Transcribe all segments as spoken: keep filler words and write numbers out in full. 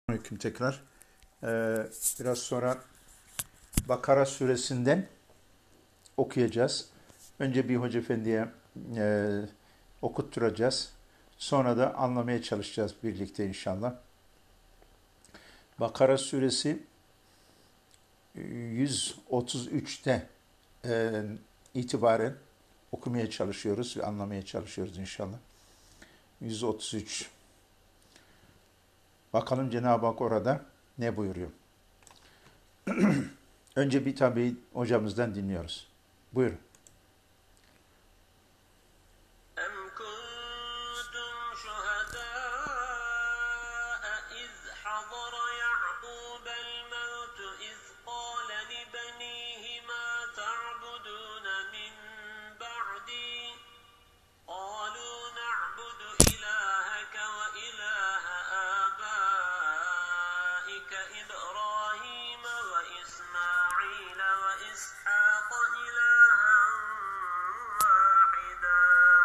Aleyküm tekrar. Ee, biraz sonra Bakara suresinden okuyacağız. Önce bir Hoca Efendi'ye e, okutturacağız. Sonra da anlamaya çalışacağız birlikte inşallah. Bakara suresi yüz otuz üçte e, itibaren okumaya çalışıyoruz ve anlamaya çalışıyoruz inşallah. yüz otuz üç. Bakalım Cenab-ı Hak orada ne buyuruyor? Önce bir tabi hocamızdan dinliyoruz. Buyurun. أَمْ كُنْتُمْ شُهَدَاءَ إِذْ حَضَرَ يَعْقُوبَ الْمَوْتُ إِذْ قَالَ لِبَنِيهِ مَا تَعْبُدُونَ مِنْ بَعْدِي قَالُوا نَعْبُدُ إِلَٰهَكَ وَإِلَٰهَ آبَائِكَ إِبْرَاهِيمَ وَإِسْمَاعِيلَ وَإِسْحَاقَ إِلَٰهًا وَاحِدًا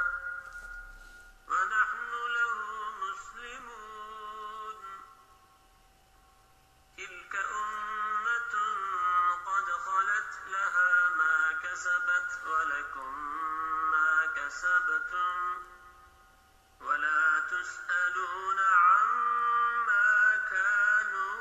وَنَحْنُ لَهُ مُسْلِمُونَ تِلْكَ أُمَّةٌ قَدْ خَلَتْ لَهَا مَا كَسَبَتْ وَلَكُم مَّا كَسَبْتُمْ وَلَا تُسْأَلُونَ عَمَّا كَانُوا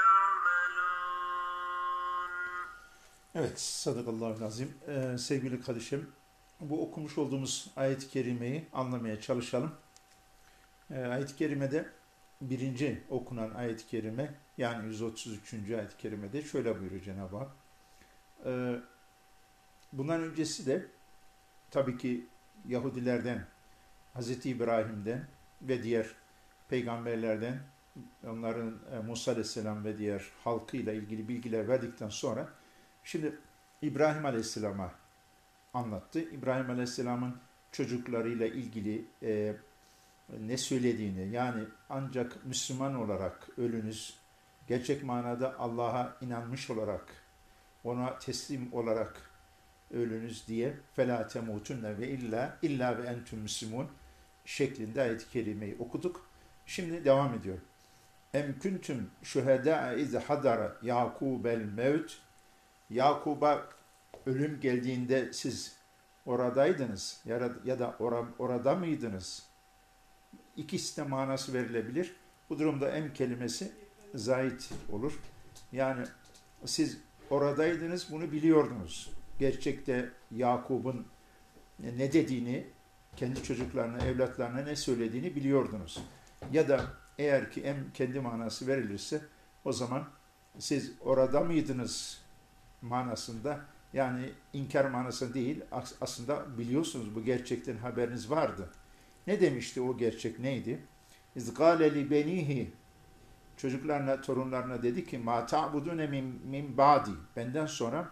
يَعْمَلُونَ. Evet, sadakallahu azim. Ee, sevgili kardeşim, bu okumuş olduğumuz ayet-i kerimeyi anlamaya çalışalım. Ee, ayet-i kerimede birinci okunan ayet-i kerime, yani yüz otuz üçüncü ayet-i kerimede şöyle buyuruyor Cenab-ı Hak. Ee, bundan öncesi de tabii ki Yahudilerden, Hazreti İbrahim'den ve diğer peygamberlerden, onların e, Musa Aleyhisselam ve diğer halkıyla ilgili bilgiler verdikten sonra şimdi İbrahim Aleyhisselam'a anlattı. İbrahim Aleyhisselam'ın çocuklarıyla ilgili e, ne söylediğini, yani ancak Müslüman olarak ölünüz, gerçek manada Allah'a inanmış olarak, ona teslim olarak ölünüz diye فَلَا تَمُوتُنَّ ve illa illa ve entüm müslimun şeklinde ayet-i kerimeyi okuduk. Şimdi devam ediyor. Em kuntum şuhedâ iz hadara Yakubel mevt. Yakub'a ölüm geldiğinde siz oradaydınız ya da, ya da or orada mıydınız? İkisi de manası verilebilir. Bu durumda em kelimesi zait olur. Yani siz oradaydınız, bunu biliyordunuz. Gerçekte Yakub'un ne dediğini, kendi çocuklarına, evlatlarına ne söylediğini biliyordunuz. Ya da eğer ki em kendi manası verilirse o zaman siz orada mıydınız manasında, yani inkar manası değil, aslında biliyorsunuz, bu gerçekten haberiniz vardı. Ne demişti o gerçek, neydi? İzgâle li benihi, çocuklarına, torunlarına dedi ki ma ta'budune min, min ba'di, benden sonra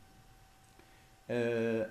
e,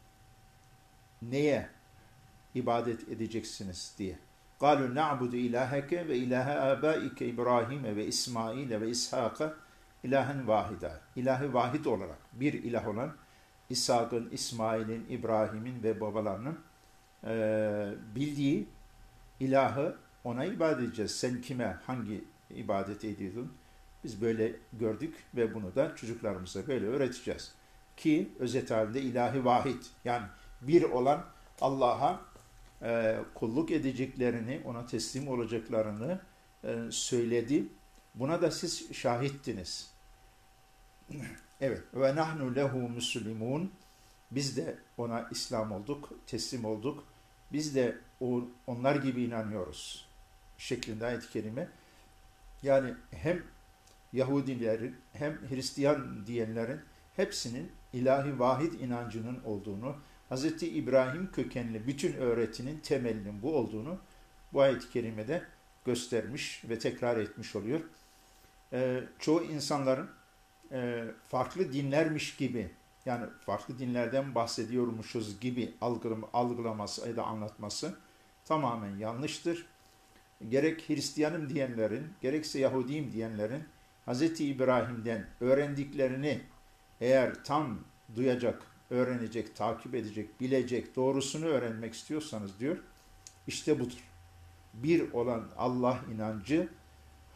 neye ibadet edeceksiniz diye. قَالُوا نَعْبُدُ إِلَٰهَكَ وَإِلَٰهَ آبَائِكَ İbrahim ve İsmail ve İshak'a ilahen vahida. İlahi vahid olarak, bir ilah olan İshak'ın, İsmail'in, İbrahim'in ve babalarının e, bildiği ilahı ona ibadet edeceğiz. Sen kime, hangi ibadet ediyordun? Biz böyle gördük ve bunu da çocuklarımıza böyle öğreteceğiz. Ki özet halinde ilahi vahid, yani bir olan Allah'a e, kulluk edeceklerini, ona teslim olacaklarını e, söyledi. Buna da siz şahittiniz. Evet. Ve nahnu lehu muslimun. Biz de ona İslam olduk, teslim olduk. Biz de o, onlar gibi inanıyoruz şeklinde ayet-i kerime. Yani hem Yahudilerin hem Hristiyan diyenlerin hepsinin ilahi vahid inancının olduğunu, Hz. İbrahim kökenli bütün öğretinin temelinin bu olduğunu bu ayet-i kerimede göstermiş ve tekrar etmiş oluyor. Ee, çoğu insanların e, farklı dinlermiş gibi, yani farklı dinlerden bahsediyormuşuz gibi algılama, algılaması ya da anlatması tamamen yanlıştır. Gerek Hristiyanım diyenlerin, gerekse Yahudiyim diyenlerin Hz. İbrahim'den öğrendiklerini eğer tam duyacak, öğrenecek, takip edecek, bilecek, doğrusunu öğrenmek istiyorsanız diyor, işte budur. Bir olan Allah inancı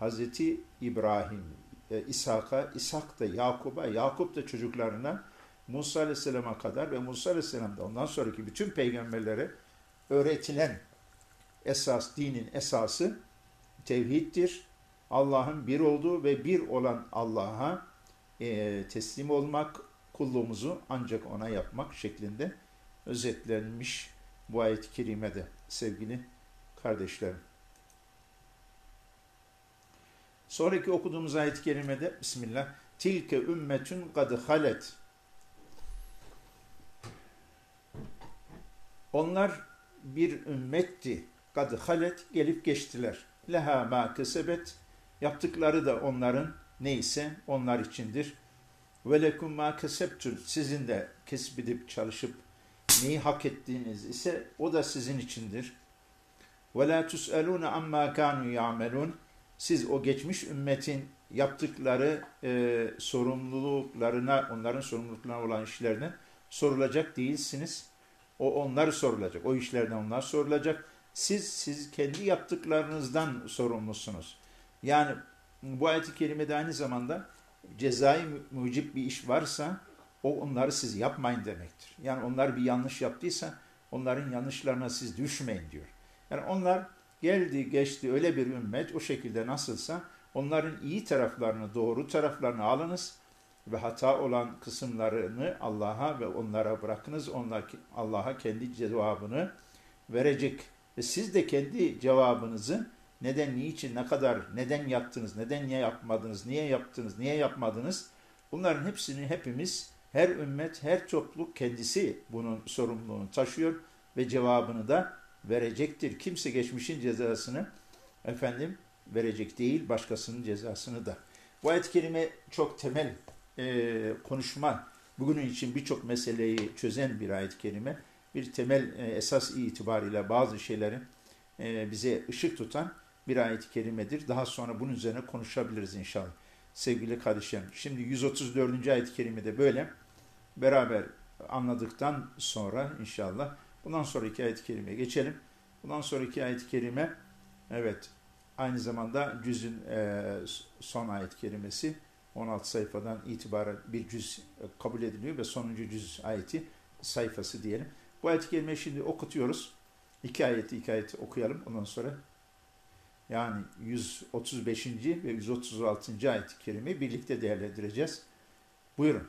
Hazreti İbrahim, e, İshak'a, İshak da Yakup'a, Yakup da çocuklarına, Musa Aleyhisselam'a kadar ve Musa Aleyhisselam da ondan sonraki bütün peygamberlere öğretilen esas, dinin esası tevhiddir. Allah'ın bir olduğu ve bir olan Allah'a e, teslim olmak, kulluğumuzu ancak ona yapmak şeklinde özetlenmiş bu ayet-i kerimede sevgili kardeşlerim. Sonraki okuduğumuz ayet-i kerimede Bismillah. Tilke ümmetün kad halet. Onlar bir ümmetti. Kad halet, gelip geçtiler. Leha ma kesebet. Yaptıkları da onların neyse onlar içindir. Ve lekum ma kesebtün. Sizin de kesbedip çalışıp neyi hak ettiğiniz ise o da sizin içindir. Ve la tus'alûne amma kânû ya'melûn. Siz o geçmiş ümmetin yaptıkları e, sorumluluklarına, onların sorumluluklarına olan işlerine sorulacak değilsiniz. O onları sorulacak. O işlerden onlar sorulacak. Siz, siz kendi yaptıklarınızdan sorumlusunuz. Yani bu ayet-i kerimede aynı zamanda cezai mucib bir iş varsa o onları siz yapmayın demektir. Yani onlar bir yanlış yaptıysa onların yanlışlarına siz düşmeyin diyor. Yani onlar geldi geçti öyle bir ümmet o şekilde nasılsa onların iyi taraflarını, doğru taraflarını alınız ve hata olan kısımlarını Allah'a ve onlara bırakınız. Onlar Allah'a kendi cevabını verecek ve siz de kendi cevabınızı neden, niçin, ne kadar, neden yaptınız, neden niye yapmadınız, niye yaptınız, niye yapmadınız bunların hepsini hepimiz, her ümmet, her topluluk kendisi bunun sorumluluğunu taşıyor ve cevabını da verecektir. Kimse geçmişin cezasını efendim verecek değil, başkasının cezasını da. Bu ayet-i kerime çok temel e, konuşma, bugünün için birçok meseleyi çözen bir ayet-i kerime. Bir temel e, esas itibariyle bazı şeylerin e, bize ışık tutan bir ayet-i kerimedir. Daha sonra bunun üzerine konuşabiliriz inşallah. Sevgili kardeşlerim, şimdi yüz otuz dördüncü ayet-i kerimede böyle beraber anladıktan sonra inşallah bundan sonraki ayet-i kerimeye geçelim. Bundan sonraki ayet-i kerime, evet, aynı zamanda cüzün e, son ayet-i kerimesi, on altı sayfadan itibaren bir cüz kabul ediliyor ve sonuncu cüz ayeti sayfası diyelim. Bu ayet-i kerimeyi şimdi okutuyoruz. İki ayeti iki ayeti okuyalım ondan sonra. Yani yüz otuz beşinci ve yüz otuz altıncı ayet-i kerimeyi birlikte değerlendireceğiz. Buyurun.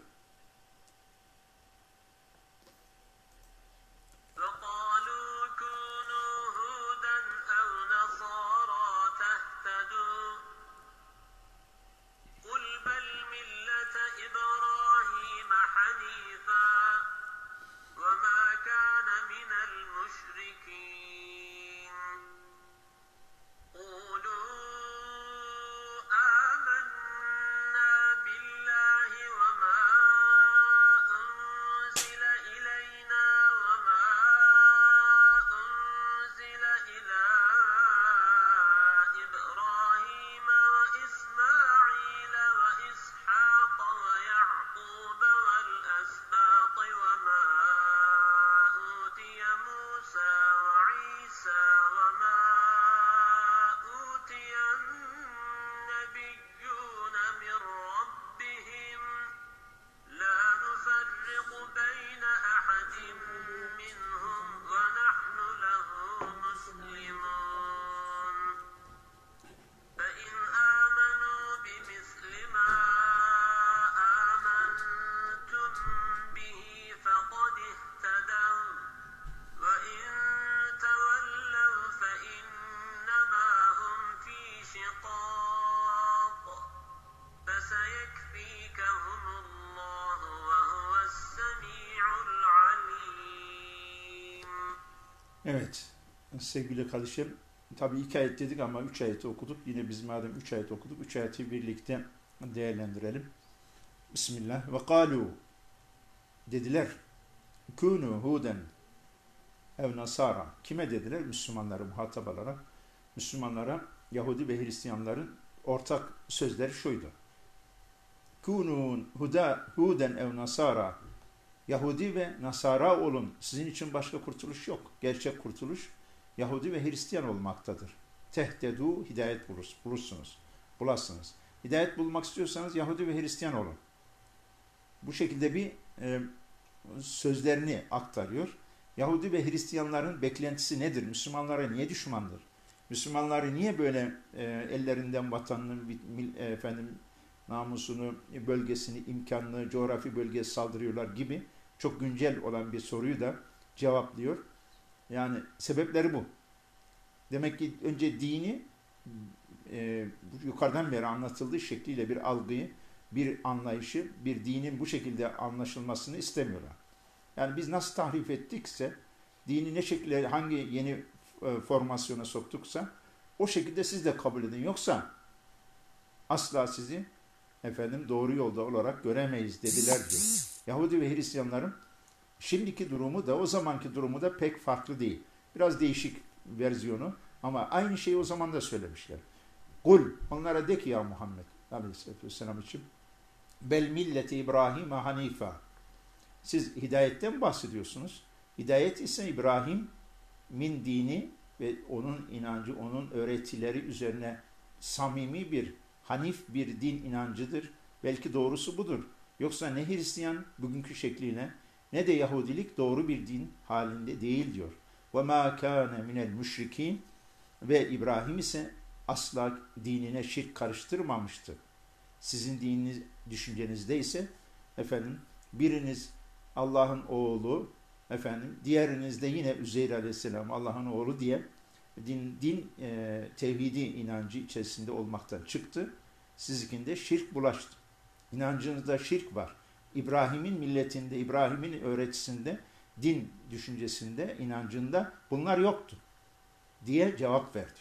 Evet, sevgili kardeşim, tabii iki ayet dedik ama üç ayeti okuduk. Yine biz madem üç ayet okuduk, üç ayeti birlikte değerlendirelim. Bismillah. Ve kâlû, dediler, kûnû hûden ev nasara. Kime dediler? Müslümanlara muhatap olarak. Müslümanlara, Yahudi ve Hristiyanların ortak sözleri şuydu. Kûnû hûden ev nasara. Yahudi ve Nasara olun. Sizin için başka kurtuluş yok. Gerçek kurtuluş Yahudi ve Hristiyan olmaktadır. Tehtedu, hidayet bulursunuz. bulasınız. Hidayet bulmak istiyorsanız Yahudi ve Hristiyan olun. Bu şekilde bir e, sözlerini aktarıyor. Yahudi ve Hristiyanların beklentisi nedir? Müslümanlara niye düşmandır? Müslümanları niye böyle e, ellerinden vatanını, e, efendim namusunu, bölgesini, imkanını, coğrafi bölgeye saldırıyorlar gibi çok güncel olan bir soruyu da cevaplıyor. Yani sebepleri bu. Demek ki önce dini e, yukarıdan beri anlatıldığı şekliyle bir algıyı, bir anlayışı, bir dinin bu şekilde anlaşılmasını istemiyorlar. Yani biz nasıl tahrif ettikse, dini ne şekilde, hangi yeni e, formasyona soktuksa o şekilde siz de kabul edin. Yoksa asla sizi efendim doğru yolda olarak göremeyiz dediler diyor. Yahudi ve Hristiyanların şimdiki durumu da o zamanki durumu da pek farklı değil. Biraz değişik versiyonu ama aynı şeyi o zaman da söylemişler. Kul, onlara de ki ya Muhammed Aleyhisselatü Vesselam için bel milleti İbrahim'e hanifa. Siz hidayetten bahsediyorsunuz. Hidayet ise İbrahim'in dini ve onun inancı, onun öğretileri üzerine samimi bir, hanif bir din inancıdır. Belki doğrusu budur. Yoksa ne Hristiyan bugünkü şekliyle ne de Yahudilik doğru bir din halinde değil diyor. وَمَا كَانَ مِنَ الْمُشْرِك۪ينَ Ve İbrahim ise asla dinine şirk karıştırmamıştı. Sizin dininiz, düşüncenizde ise efendim biriniz Allah'ın oğlu, efendim diğeriniz de yine Üzeyr Aleyhisselam Allah'ın oğlu diye din, din e, tevhidi inancı içerisinde olmaktan çıktı. Sizinkinde şirk bulaştı. İnancınızda şirk var. İbrahim'in milletinde, İbrahim'in öğretisinde, din düşüncesinde, inancında bunlar yoktu diye cevap verdi.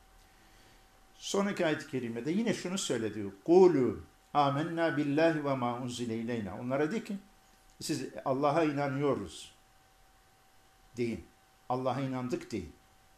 Sonraki ayet-i kerimede yine şunu söyledi. Kulu amennâ billahi ve mâ unzile ileyna. Onlara de ki siz Allah'a inanıyoruz deyin. Allah'a inandık deyin.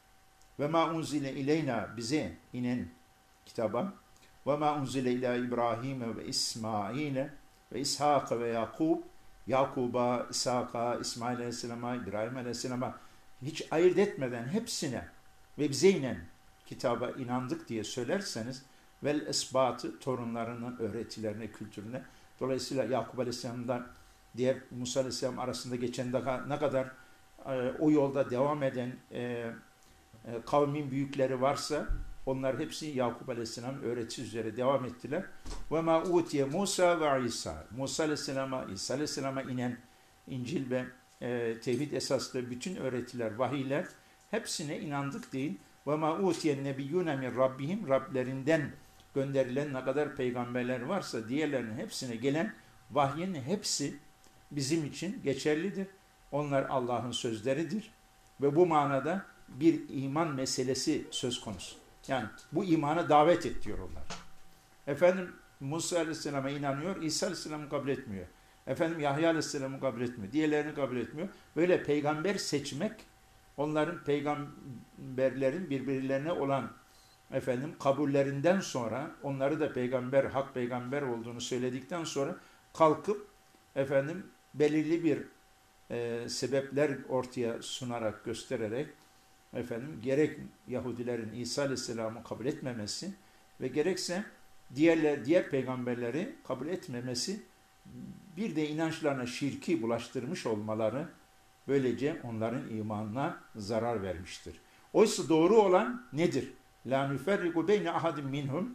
Ve mâ unzile ileyna bize inen kitaba ve mâ unzile ilâ İbrahim ve İsmail'e ve İshak ve Yakub, Yakub'a, İshak'a, İsmail Aleyhisselam'a, İbrahim Aleyhisselam'a hiç ayırt etmeden hepsine ve bize inen kitaba inandık diye söylerseniz vel esbatı torunlarının öğretilerine, kültürüne. Dolayısıyla Yakub Aleyhisselam'dan diğer Musa Aleyhisselam arasında geçen ne kadar e, o yolda devam eden e, e, kavmin büyükleri varsa onlar hepsi Yakub Aleyhisselam öğretisi üzere devam ettiler. Ve ma utiye Musa ve İsa. Musa Aleyhisselam'a, İsa Aleyhisselam'a inen İncil ve e, tevhid esaslı bütün öğretiler, vahiyler hepsine inandık değil. Ve ma utiye nebiyyune min rabbihim. Rablerinden gönderilen ne kadar peygamberler varsa diğerlerinin hepsine gelen vahyin hepsi bizim için geçerlidir. Onlar Allah'ın sözleridir. Ve bu manada bir iman meselesi söz konusu. Yani bu imana davet et diyor onlar. Efendim Musa Aleyhisselam'a inanıyor, İsa Aleyhisselam'ı kabul etmiyor. Efendim Yahya Aleyhisselam'ı kabul etmiyor, diğerlerini kabul etmiyor. Böyle peygamber seçmek, onların peygamberlerin birbirlerine olan efendim kabullerinden sonra, onları da peygamber, hak peygamber olduğunu söyledikten sonra kalkıp efendim belirli bir e, sebepler ortaya sunarak, göstererek efendim gerek Yahudilerin İsa Aleyhisselam'ı kabul etmemesi ve gerekse diğerler diğer peygamberleri kabul etmemesi, bir de inançlarına şirki bulaştırmış olmaları böylece onların imanına zarar vermiştir. Oysa doğru olan nedir? La nuferriku beyne ahadim minhum.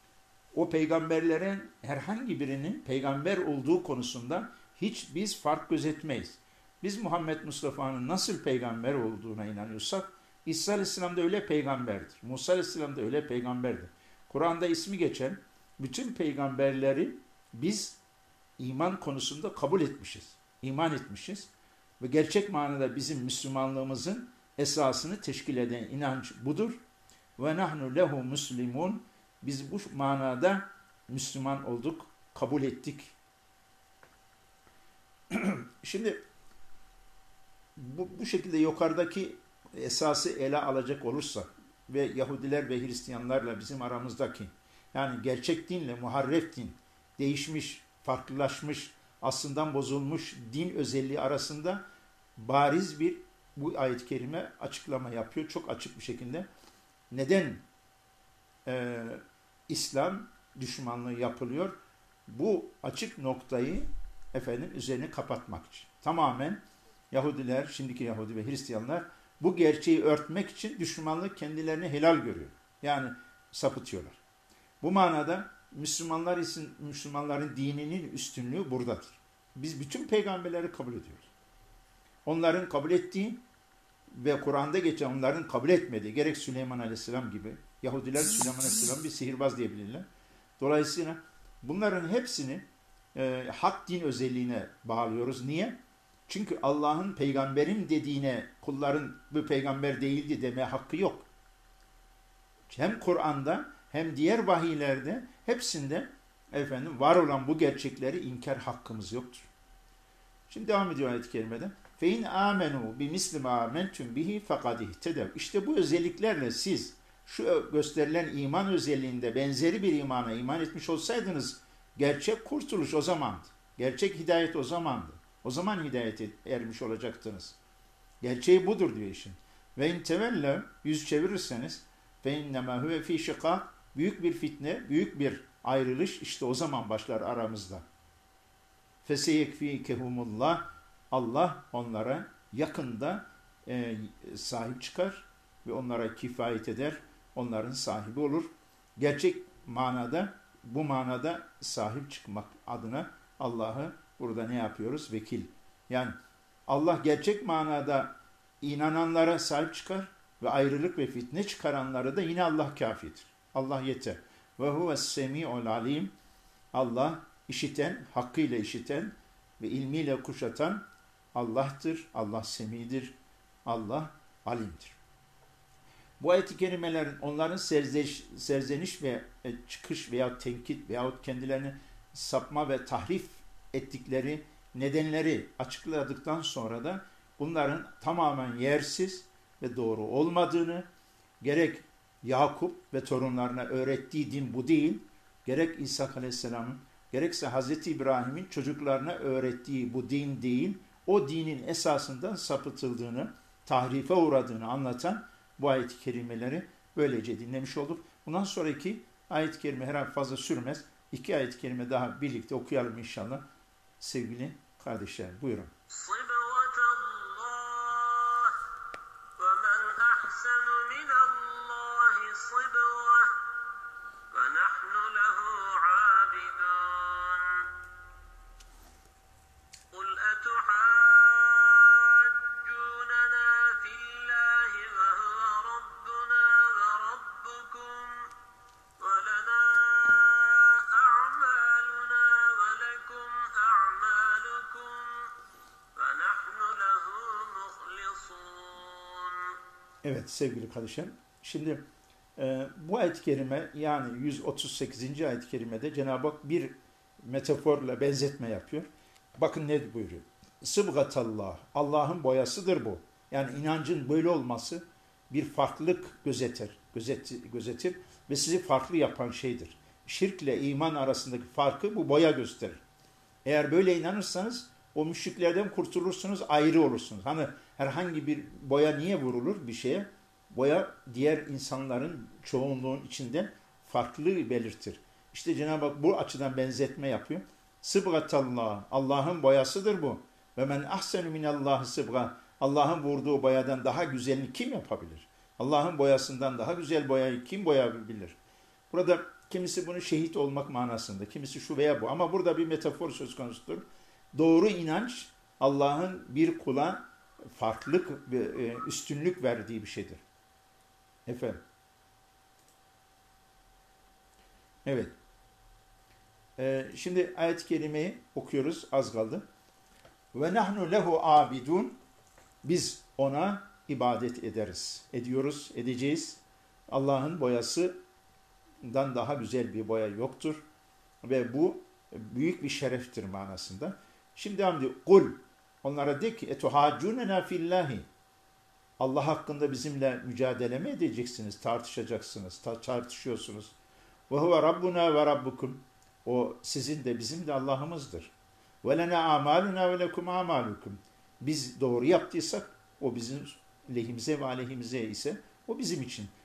O peygamberlerin herhangi birinin peygamber olduğu konusunda hiç biz fark gözetmeyiz. Biz Muhammed Mustafa'nın nasıl peygamber olduğuna inanıyorsak İsa Aleyhisselam da öyle peygamberdir. Musa Aleyhisselam da öyle peygamberdir. Kur'an'da ismi geçen bütün peygamberleri biz iman konusunda kabul etmişiz. İman etmişiz. Ve gerçek manada bizim Müslümanlığımızın esasını teşkil eden inanç budur. Ve nahnu lehu muslimun. Biz bu manada Müslüman olduk, kabul ettik. Şimdi bu, bu şekilde yukarıdaki esası ele alacak olursak ve Yahudiler ve Hristiyanlarla bizim aramızdaki, yani gerçek dinle muharref din, değişmiş, farklılaşmış, aslından bozulmuş din özelliği arasında bariz bir bu ayet-i kerime açıklama yapıyor. Çok açık bir şekilde. Neden e, İslam düşmanlığı yapılıyor. Bu açık noktayı efendim üzerine kapatmak için. Tamamen Yahudiler, şimdiki Yahudi ve Hristiyanlar bu gerçeği örtmek için düşmanlık kendilerini helal görüyor. Yani sapıtıyorlar. Bu manada Müslümanlar için Müslümanların dininin üstünlüğü buradadır. Biz bütün peygamberleri kabul ediyoruz. Onların kabul ettiği ve Kur'an'da geçen onların kabul etmediği, gerek Süleyman Aleyhisselam gibi, Yahudiler Süleyman Aleyhisselam bir sihirbaz diyebilirler. Dolayısıyla bunların hepsini e, hak din özelliğine bağlıyoruz. Niye? Çünkü Allah'ın peygamberim dediğine kulların bu peygamber değildi demeye hakkı yok. Hem Kur'an'da hem diğer vahiylerde hepsinde efendim var olan bu gerçekleri inkar hakkımız yoktur. Şimdi devam ediyor ayet-i kerimede. Fein amenu bi misli ma amentum bihi fekad ihtedev. İşte bu özelliklerle siz şu gösterilen iman özelliğinde benzeri bir imana iman etmiş olsaydınız gerçek kurtuluş o zamandı. Gerçek hidayet o zamandı. O zaman hidayete ermiş olacaktınız. Gerçeği budur diyor işin. Ve in tevelle yüz çevirirseniz fe innema huve fi şikak, büyük bir fitne, büyük bir ayrılış işte o zaman başlar aramızda. Feseyekfikehumullah, Allah onlara yakında e, sahip çıkar ve onlara kifayet eder, onların sahibi olur. Gerçek manada, bu manada sahip çıkmak adına Allah'ı burada ne yapıyoruz? Vekil. Yani Allah gerçek manada inananlara sahip çıkar ve ayrılık ve fitne çıkaranlara da yine Allah kafidir. Allah yeter. Ve huves-semi'ul alim. Allah işiten, hakkıyla işiten ve ilmiyle kuşatan Allah'tır. Allah semidir. Allah alimdir. Bu ayet-i kerimelerin onların serzeniş, serzeniş ve çıkış veya tenkit veyahut kendilerini sapma ve tahrif ettikleri nedenleri açıkladıktan sonra da bunların tamamen yersiz ve doğru olmadığını, gerek Yakup ve torunlarına öğrettiği din bu değil, gerek İsa Aleyhisselam'ın, gerekse Hazreti İbrahim'in çocuklarına öğrettiği bu din değil, o dinin esasından sapıtıldığını, tahrife uğradığını anlatan bu ayet-i kerimeleri böylece dinlemiş olduk. Bundan sonraki ayet-i kerime herhalde fazla sürmez. İki ayet-i kerime daha birlikte okuyalım inşallah. Sevgili kardeşlerim, buyurun. Evet sevgili kardeşlerim, şimdi e, bu ayet-i kerime yani yüz otuz sekizinci ayet-i kerimede Cenab-ı Hak bir metaforla benzetme yapıyor. Bakın ne buyuruyor? Sıbgatallah, Allah'ın boyasıdır bu. Yani inancın böyle olması bir farklılık gözetir, gözet, gözetir ve sizi farklı yapan şeydir. Şirkle iman arasındaki farkı bu boya gösterir. Eğer böyle inanırsanız o müşriklerden kurtulursunuz, ayrı olursunuz. Hani herhangi bir boya niye vurulur bir şeye? Boya diğer insanların çoğunluğun içinden farklılığı belirtir. İşte Cenab-ı Hak bu açıdan benzetme yapıyor. Sıbgatallah, Allah'ın boyasıdır bu. Ve men ahsenu minallahi sıbga. Allah'ın vurduğu boyadan daha güzelini kim yapabilir? Allah'ın boyasından daha güzel boyayı kim boyayabilir? Burada kimisi bunu şehit olmak manasında, kimisi şu veya bu. Ama burada bir metafor söz konusudur. Doğru inanç Allah'ın bir kula farklılık ve üstünlük verdiği bir şeydir. Efendim. Evet. Ee, şimdi ayet-i kerimeyi okuyoruz. Az kaldı. Ve nahnu lehu abidun. Biz ona ibadet ederiz. Ediyoruz, edeceğiz. Allah'ın boyasından daha güzel bir boya yoktur. Ve bu büyük bir şereftir manasında. Şimdi devam ediyor. Kul. Onlara de ki etuhacunena fillahi. Allah hakkında bizimle mücadele mi edeceksiniz? Tartışacaksınız. Ta tartışıyorsunuz. Ve huve rabbuna ve rabbukum. O sizin de bizim de Allah'ımızdır. Ve lena amaluna ve lekum amalukum. Biz doğru yaptıysak o bizim lehimize ve aleyhimize ise o bizim için.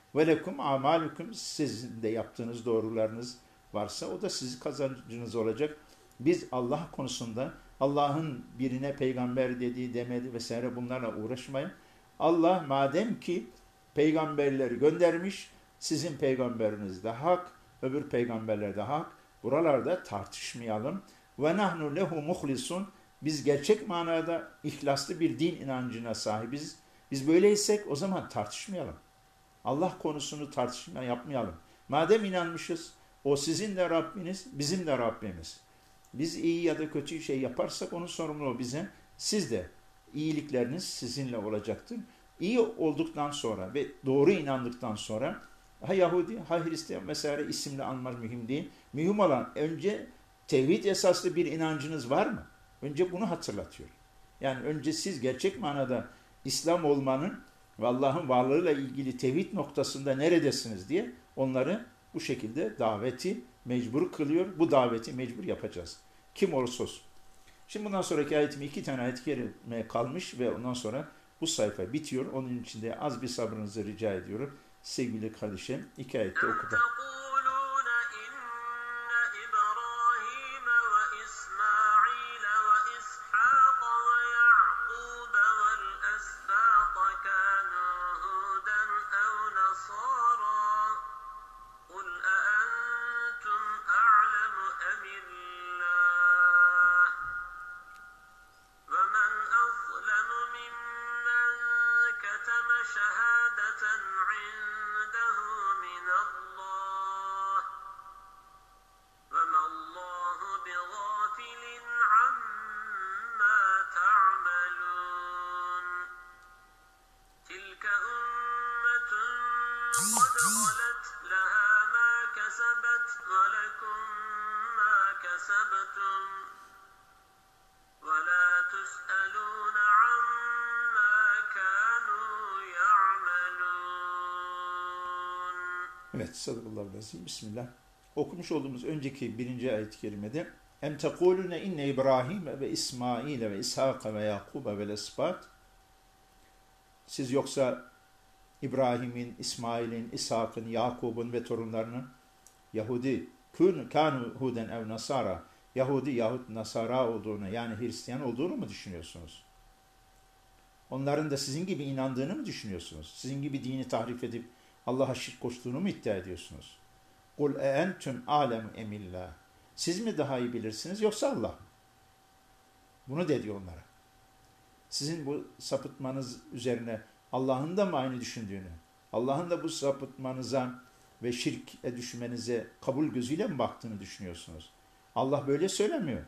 Ve lekum amalukum, sizin de yaptığınız doğrularınız varsa o da sizin kazancınız olacak. Biz Allah konusunda Allah'ın birine peygamber dediği demedi vesaire bunlarla uğraşmayın. Allah madem ki peygamberleri göndermiş, sizin peygamberiniz de hak, öbür peygamberler de hak. Buralarda tartışmayalım. Ve nahnu lehu muhlisun. Biz gerçek manada ihlaslı bir din inancına sahibiz. Biz böyleysek o zaman tartışmayalım. Allah konusunu tartışma yapmayalım. Madem inanmışız, o sizin de Rabbiniz, bizim de Rabbimiz. Biz iyi ya da kötü şey yaparsak onun sorumluluğu bize. Siz de iyilikleriniz sizinle olacaktır. İyi olduktan sonra ve doğru inandıktan sonra ha Yahudi, ha Hristiyan vesaire isimle anmak mühim değil. Mühim olan önce tevhid esaslı bir inancınız var mı? Önce bunu hatırlatıyor. Yani önce siz gerçek manada İslam olmanın ve Allah'ın varlığıyla ilgili tevhid noktasında neredesiniz diye onları bu şekilde daveti mecbur kılıyor. Bu daveti mecbur yapacağız. Kim olursa olsun. Şimdi bundan sonraki ayetime iki tane ayet kerime kalmış ve ondan sonra bu sayfa bitiyor. Onun için de az bir sabrınızı rica ediyorum. Sevgili kardeşim, iki ayette okudu. Evet, sadakallahu aleyhi. Bismillah. Okumuş olduğumuz önceki birinci ayet-i kerimede em tekulune inne İbrahim ve İsmail ve İshak ve Yakub ve Esbat. Siz yoksa İbrahim'in, İsmail'in, İshak'ın, Yakub'un ve torunlarının Yahudi, kânu huden ev nasara, Yahudi yahut Nasara olduğunu, yani Hristiyan olduğunu mu düşünüyorsunuz? Onların da sizin gibi inandığını mı düşünüyorsunuz? Sizin gibi dini tahrif edip Allah'a şirk koştuğunu mu iddia ediyorsunuz? Kul e entüm alem emillah. Siz mi daha iyi bilirsiniz yoksa Allah mı? Bunu de diyor onlara. Sizin bu sapıtmanız üzerine Allah'ın da mı aynı düşündüğünü, Allah'ın da bu sapıtmanıza ve şirke düşmenize kabul gözüyle mi baktığını düşünüyorsunuz? Allah böyle söylemiyor.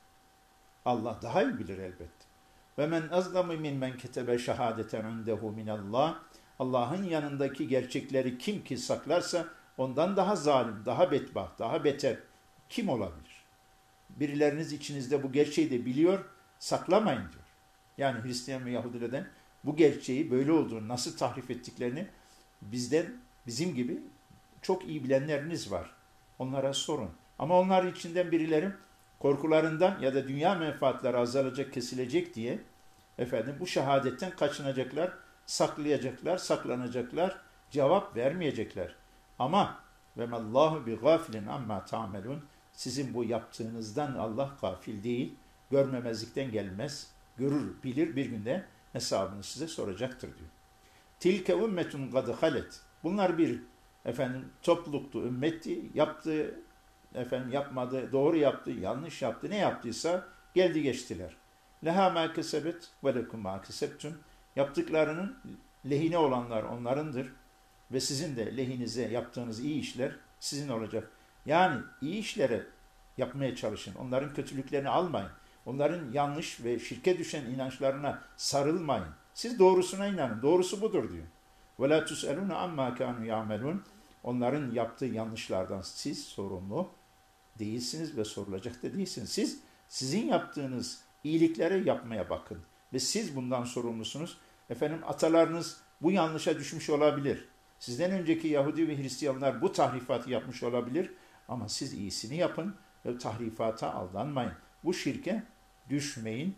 Allah daha iyi bilir elbette. Ve men azlamu mimmen ketebe şehadeten indehu minallah. Allah'ın yanındaki gerçekleri kim ki saklarsa ondan daha zalim, daha bedbaht, daha beter kim olabilir? Birileriniz içinizde bu gerçeği de biliyor, saklamayın diyor. Yani Hristiyan ve Yahudilerden bu gerçeği böyle olduğunu, nasıl tahrif ettiklerini bizden, bizim gibi çok iyi bilenleriniz var. Onlara sorun. Ama onlar içinden birileri korkularından ya da dünya menfaatleri azalacak, kesilecek diye efendim bu şehadetten kaçınacaklar, saklayacaklar, saklanacaklar, cevap vermeyecekler. Ama ve mallahu bi gafilin amma ta'melun. Sizin bu yaptığınızdan Allah gafil değil, görmemezlikten gelmez, görür, bilir, bir günde hesabını size soracaktır diyor. Tilke ümmetun kad halet. Bunlar bir efendim topluluktu, ümmetti, yaptığı efendim yapmadı, doğru yaptı, yanlış yaptı, ne yaptıysa geldi geçtiler. Leha ma kesebet ve lekum ma kesebtum. Yaptıklarının lehine olanlar onlarındır ve sizin de lehinize yaptığınız iyi işler sizin olacak. Yani iyi işlere yapmaya çalışın. Onların kötülüklerini almayın. Onların yanlış ve şirke düşen inançlarına sarılmayın. Siz doğrusuna inanın. Doğrusu budur diyor. وَلَا تُسْأَلُونَ عَمَّا كَانُوا يَعْمَلُونَ. Onların yaptığı yanlışlardan siz sorumlu değilsiniz ve sorulacak da değilsiniz. Siz sizin yaptığınız iyiliklere yapmaya bakın. Ve siz bundan sorumlusunuz. Efendim atalarınız bu yanlışa düşmüş olabilir. Sizden önceki Yahudi ve Hristiyanlar bu tahrifatı yapmış olabilir. Ama siz iyisini yapın ve tahrifata aldanmayın. Bu şirke düşmeyin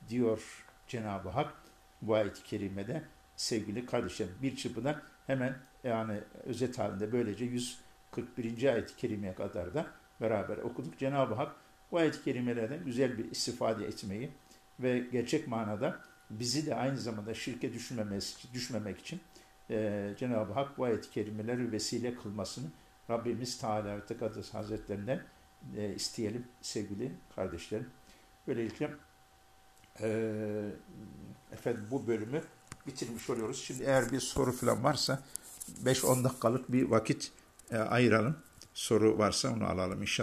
diyor Cenab-ı Hak bu ayet-i kerimede. Sevgili kardeşlerim, bir çırpıdan hemen yani özet halinde böylece yüz kırk birinci ayet-i kerimeye kadar da beraber okuduk. Cenab-ı Hak bu ayet-i kerimelerden güzel bir istifade etmeyi ve gerçek manada bizi de aynı zamanda şirke düşmemek için e, Cenab-ı Hak bu ayet-i kerimeleri vesile kılmasını Rabbimiz Teala ve Tekaddes Hazretlerinden e, isteyelim sevgili kardeşlerim. Böylelikle e, efendim bu bölümü bitirmiş oluyoruz. Şimdi eğer bir soru falan varsa beş on dakikalık bir vakit e, ayıralım. Soru varsa onu alalım inşallah.